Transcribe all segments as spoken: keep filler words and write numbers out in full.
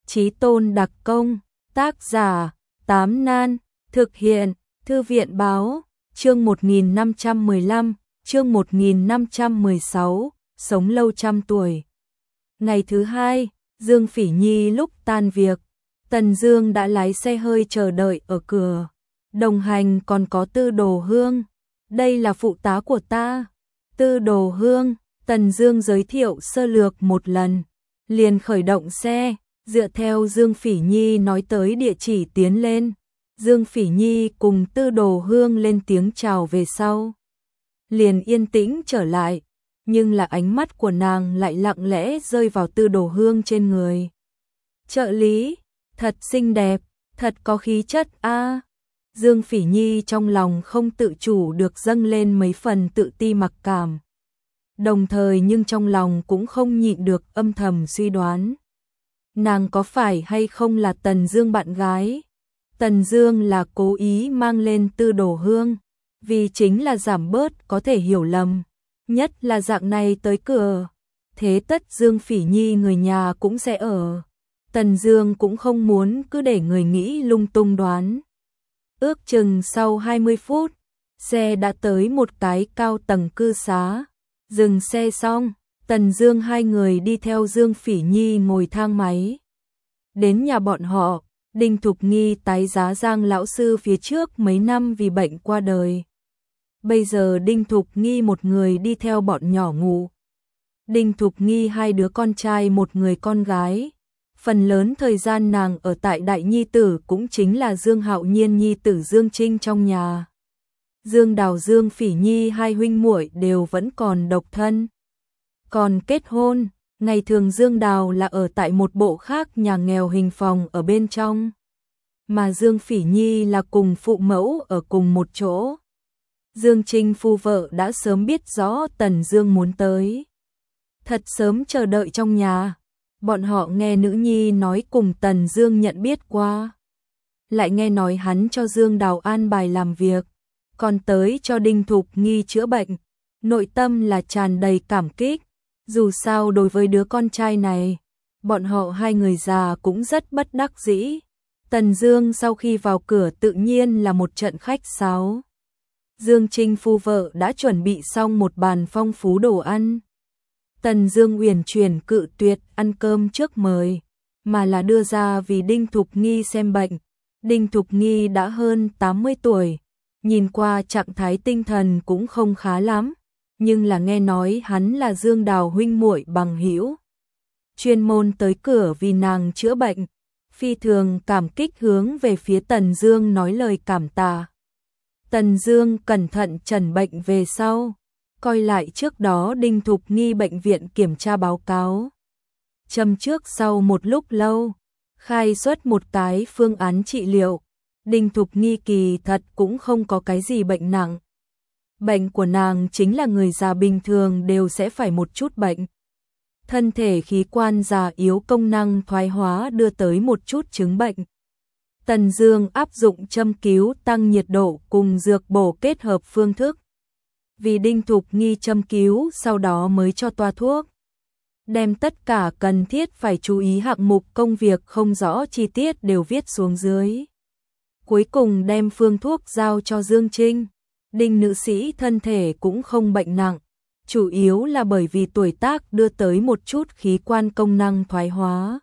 Chí tôn đặc công, tác giả, Tám Nan, thực hiện, Thư viện báo, chương một nghìn năm trăm mười lăm, chương một nghìn năm trăm mười sáu, sống lâu trăm tuổi. Ngày thứ hai, Dương Phỉ Nhi lúc tan việc, Tần Dương đã lái xe hơi chờ đợi ở cửa. Đồng hành còn có Tư Đồ Hương. Đây là phụ tá của ta. Tư Đồ Hương, Tần Dương giới thiệu sơ lược một lần, liền khởi động xe, dựa theo Dương Phỉ Nhi nói tới địa chỉ tiến lên. Dương Phỉ Nhi cùng Tư Đồ Hương lên tiếng chào về sau, liền yên tĩnh trở lại, nhưng là ánh mắt của nàng lại lặng lẽ rơi vào Tư Đồ Hương trên người. Trợ lý, thật xinh đẹp, thật có khí chất a. Dương Phỉ Nhi trong lòng không tự chủ được dâng lên mấy phần tự ti mặc cảm. Đồng thời nhưng trong lòng cũng không nhịn được âm thầm suy đoán. Nàng có phải hay không là Tần Dương bạn gái? Tần Dương là cố ý mang lên Tư Đồ Hương, vì chính là giảm bớt có thể hiểu lầm, nhất là dạng này tới cửa. Thế tất Dương Phỉ Nhi người nhà cũng sẽ ở. Tần Dương cũng không muốn cứ để người nghĩ lung tung đoán. Ước chừng sau hai mươi phút, xe đã tới một cái cao tầng cư xá. Dừng xe xong, Tần Dương hai người đi theo Dương Phỉ Nhi ngồi thang máy. Đến nhà bọn họ, Đinh Thục Nghi tái giá Giang lão sư phía trước mấy năm vì bệnh qua đời. Bây giờ Đinh Thục Nghi một người đi theo bọn nhỏ ngủ. Đinh Thục Nghi hai đứa con trai một người con gái. Phần lớn thời gian nàng ở tại đại nhi tử cũng chính là Dương Hạo Nhiên nhi tử Dương Trinh trong nhà. Dương Đào Dương Phỉ Nhi hai huynh muội đều vẫn còn độc thân. Còn kết hôn, ngày thường Dương Đào là ở tại một bộ khác nhà nghèo hình phòng ở bên trong. Mà Dương Phỉ Nhi là cùng phụ mẫu ở cùng một chỗ. Dương Trinh phu vợ đã sớm biết rõ Tần Dương muốn tới. Thật sớm chờ đợi trong nhà. Bọn họ nghe nữ nhi nói cùng Tần Dương nhận biết qua. Lại nghe nói hắn cho Dương Đào an bài làm việc, còn tới cho Đinh Thục Nghi chữa bệnh. Nội tâm là tràn đầy cảm kích. Dù sao đối với đứa con trai này, bọn họ hai người già cũng rất bất đắc dĩ. Tần Dương sau khi vào cửa tự nhiên là một trận khách sáo. Dương Trinh phu vợ đã chuẩn bị xong một bàn phong phú đồ ăn. Tần Dương uyển chuyển cự tuyệt ăn cơm trước mời, mà là đưa ra vì Đinh Thục Nghi xem bệnh. Đinh Thục Nghi đã hơn tám mươi tuổi, nhìn qua trạng thái tinh thần cũng không khá lắm, nhưng là nghe nói hắn là Dương Đào huynh muội bằng hữu, chuyên môn tới cửa vì nàng chữa bệnh, phi thường cảm kích hướng về phía Tần Dương nói lời cảm tạ. Tần Dương cẩn thận trần bệnh về sau, coi lại trước đó Đinh Thục Nghi bệnh viện kiểm tra báo cáo. Châm trước sau một lúc lâu, khai xuất một cái phương án trị liệu. Đinh Thục Nghi kỳ thật cũng không có cái gì bệnh nặng. Bệnh của nàng chính là người già bình thường đều sẽ phải một chút bệnh. Thân thể khí quan già yếu công năng thoái hóa đưa tới một chút chứng bệnh. Tần Dương áp dụng châm cứu tăng nhiệt độ cùng dược bổ kết hợp phương thức. Vì Đinh Thục Nghi châm cứu sau đó mới cho toa thuốc. Đem tất cả cần thiết phải chú ý hạng mục công việc không rõ chi tiết đều viết xuống dưới. Cuối cùng đem phương thuốc giao cho Dương Trinh. Đinh nữ sĩ thân thể cũng không bệnh nặng, chủ yếu là bởi vì tuổi tác đưa tới một chút khí quan công năng thoái hóa.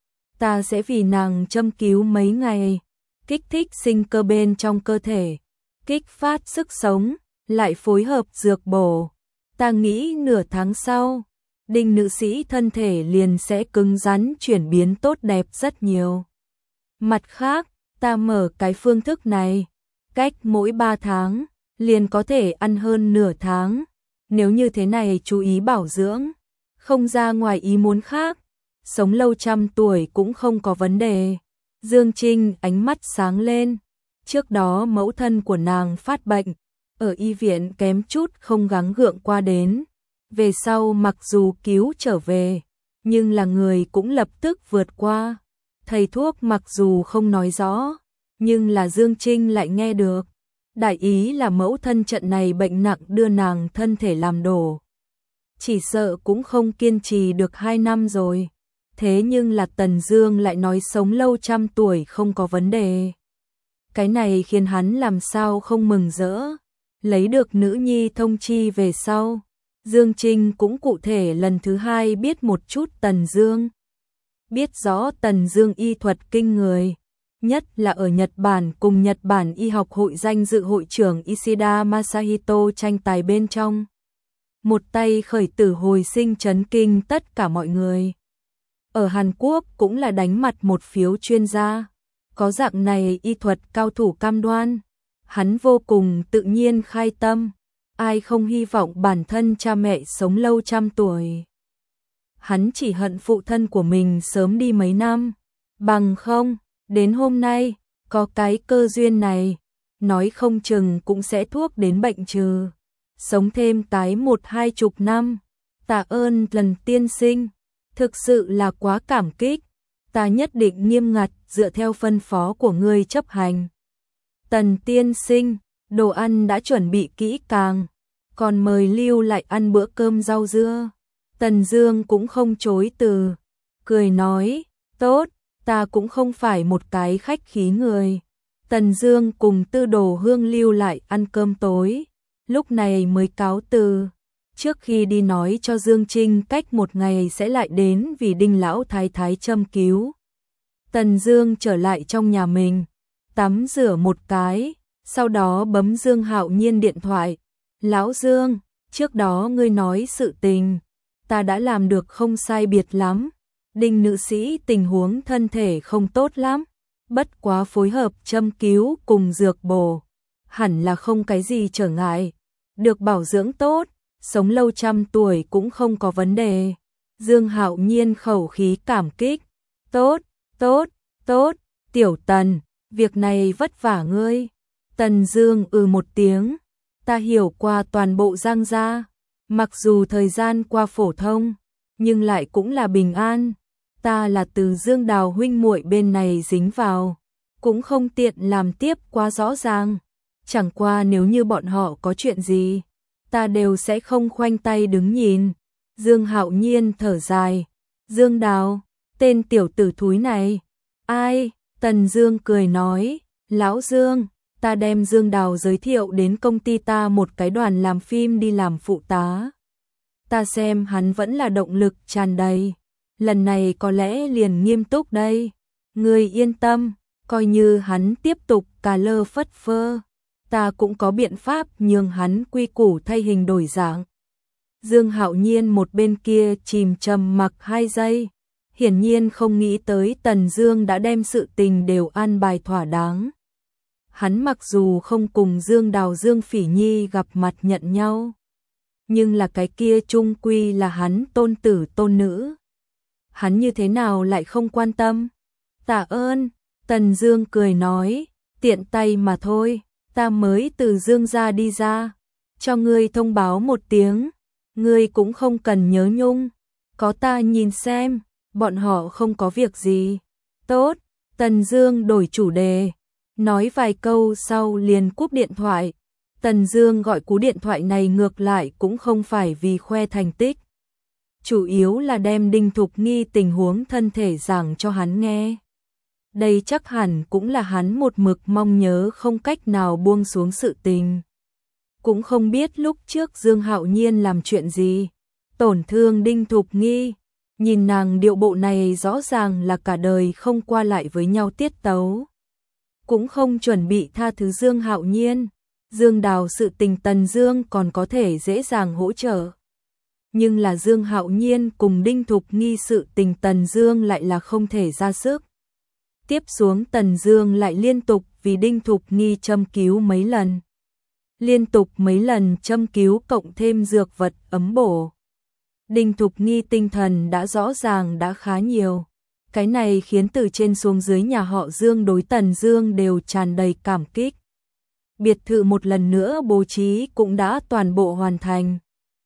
Ta sẽ vì nàng châm cứu mấy ngày, kích thích sinh cơ bên trong cơ thể, kích phát sức sống, lại phối hợp dược bổ. Ta nghĩ nửa tháng sau, Đinh nữ sĩ thân thể liền sẽ cứng rắn chuyển biến tốt đẹp rất nhiều. Mặt khác, ta mở cái phương thức này, cách mỗi ba tháng, liền có thể ăn hơn nửa tháng. Nếu như thế này chú ý bảo dưỡng, không ra ngoài ý muốn khác, sống lâu trăm tuổi cũng không có vấn đề. Dương Trinh ánh mắt sáng lên. Trước đó mẫu thân của nàng phát bệnh, ở y viện kém chút không gắng gượng qua đến. Về sau mặc dù cứu trở về, nhưng là người cũng lập tức vượt qua. Thầy thuốc mặc dù không nói rõ, nhưng là Dương Trinh lại nghe được. Đại ý là mẫu thân trận này bệnh nặng đưa nàng thân thể làm đổ. Chỉ sợ cũng không kiên trì được hai năm rồi. Thế nhưng là Tần Dương lại nói sống lâu trăm tuổi không có vấn đề. Cái này khiến hắn làm sao không mừng rỡ. Lấy được nữ nhi thông chi về sau, Dương Trinh cũng cụ thể lần thứ hai biết một chút Tần Dương. Biết rõ Tần Dương y thuật kinh người, nhất là ở Nhật Bản cùng Nhật Bản y học hội danh dự hội trưởng Ishida Masahito tranh tài bên trong. Một tay khởi tử hồi sinh chấn kinh tất cả mọi người. Ở Hàn Quốc cũng là đánh mặt một phiếu chuyên gia. Có dạng này y thuật cao thủ cam đoan, hắn vô cùng tự nhiên khai tâm. Ai không hy vọng bản thân cha mẹ sống lâu trăm tuổi. Hắn chỉ hận phụ thân của mình sớm đi mấy năm. Bằng không, đến hôm nay, có cái cơ duyên này, nói không chừng cũng sẽ thuốc đến bệnh trừ. Sống thêm tái một hai chục năm. Tạ ơn Tần tiên sinh, thực sự là quá cảm kích. Ta nhất định nghiêm ngặt dựa theo phân phó của ngươi chấp hành. Tần tiên sinh, đồ ăn đã chuẩn bị kỹ càng, còn mời lưu lại ăn bữa cơm rau dưa. Tần Dương cũng không chối từ, cười nói, tốt, ta cũng không phải một cái khách khí người. Tần Dương cùng Tư Đồ Hương lưu lại ăn cơm tối, lúc này mới cáo từ. Trước khi đi nói cho Dương Trinh cách một ngày sẽ lại đến vì Đinh lão thái thái châm cứu. Tần Dương trở lại trong nhà mình, tắm rửa một cái, sau đó bấm Dương Hạo Nhiên điện thoại. Lão Dương, trước đó ngươi nói sự tình, ta đã làm được không sai biệt lắm. Đinh nữ sĩ tình huống thân thể không tốt lắm, bất quá phối hợp châm cứu cùng dược bổ, hẳn là không cái gì trở ngại, được bảo dưỡng tốt, sống lâu trăm tuổi cũng không có vấn đề. Dương Hạo Nhiên khẩu khí cảm kích, tốt, tốt, tốt, Tiểu Tần, việc này vất vả ngươi. Tần Dương ừ một tiếng, ta hiểu qua toàn bộ Giang gia, mặc dù thời gian qua phổ thông, nhưng lại cũng là bình an. Ta là từ Dương Đào huynh muội bên này dính vào, cũng không tiện làm tiếp quá rõ ràng. Chẳng qua nếu như bọn họ có chuyện gì, ta đều sẽ không khoanh tay đứng nhìn. Dương Hạo Nhiên thở dài, Dương Đào, tên tiểu tử thúi này. Ai? Tần Dương cười nói, lão Dương, ta đem Dương Đào giới thiệu đến công ty ta một cái đoàn làm phim đi làm phụ tá. Ta xem hắn vẫn là động lực tràn đầy, lần này có lẽ liền nghiêm túc đây. Ngươi yên tâm, coi như hắn tiếp tục cà lơ phất phơ, ta cũng có biện pháp nhường hắn quy củ thay hình đổi dạng. Dương Hạo Nhiên một bên kia chìm trầm mặc hai giây, hiển nhiên không nghĩ tới Tần Dương đã đem sự tình đều an bài thỏa đáng. Hắn mặc dù không cùng Dương Đào Dương Phỉ Nhi gặp mặt nhận nhau, nhưng là cái kia chung quy là hắn tôn tử tôn nữ. Hắn như thế nào lại không quan tâm? Tạ ơn, Tần Dương cười nói, tiện tay mà thôi, ta mới từ Dương gia đi ra, cho ngươi thông báo một tiếng, ngươi cũng không cần nhớ nhung, có ta nhìn xem, bọn họ không có việc gì. Tốt, Tần Dương đổi chủ đề, nói vài câu sau liền cúp điện thoại. Tần Dương gọi cú điện thoại này ngược lại cũng không phải vì khoe thành tích, chủ yếu là đem Đinh Thục Nghi tình huống thân thể giảng cho hắn nghe. Đây chắc hẳn cũng là hắn một mực mong nhớ không cách nào buông xuống sự tình. Cũng không biết lúc trước Dương Hạo Nhiên làm chuyện gì, tổn thương Đinh Thục Nghi. Nhìn nàng điệu bộ này rõ ràng là cả đời không qua lại với nhau tiết tấu. Cũng không chuẩn bị tha thứ Dương Hạo Nhiên. Dương Đào sự tình Tần Dương còn có thể dễ dàng hỗ trợ. Nhưng là Dương Hạo Nhiên cùng Đinh Thục Nghi sự tình Tần Dương lại là không thể ra sức. Tiếp xuống Tần Dương lại liên tục vì Đinh Thục Nghi châm cứu mấy lần. Liên tục mấy lần châm cứu cộng thêm dược vật ấm bổ. Đinh Thục Nghi tinh thần đã rõ ràng đã khá nhiều. Cái này khiến từ trên xuống dưới nhà họ Dương đối Tần Dương đều tràn đầy cảm kích. Biệt thự một lần nữa bố trí cũng đã toàn bộ hoàn thành.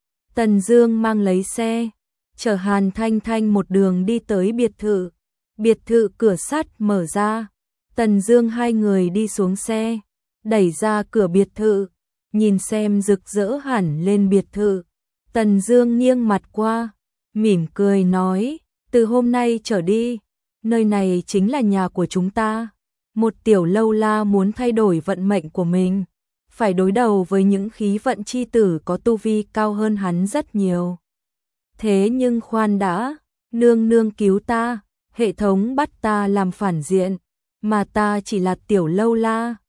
Tần Dương mang lấy xe, chở Hàn Thanh Thanh một đường đi tới biệt thự. Biệt thự cửa sắt mở ra, Tần Dương hai người đi xuống xe, đẩy ra cửa biệt thự, nhìn xem rực rỡ hẳn lên biệt thự. Tần Dương nghiêng mặt qua, mỉm cười nói, Từ hôm nay trở đi, nơi này chính là nhà của chúng ta. Một tiểu lâu la muốn thay đổi vận mệnh của mình, phải đối đầu với những khí vận chi tử có tu vi cao hơn hắn rất nhiều. Thế nhưng khoan đã, nương nương cứu ta, hệ thống bắt ta làm phản diện, mà ta chỉ là tiểu lâu la,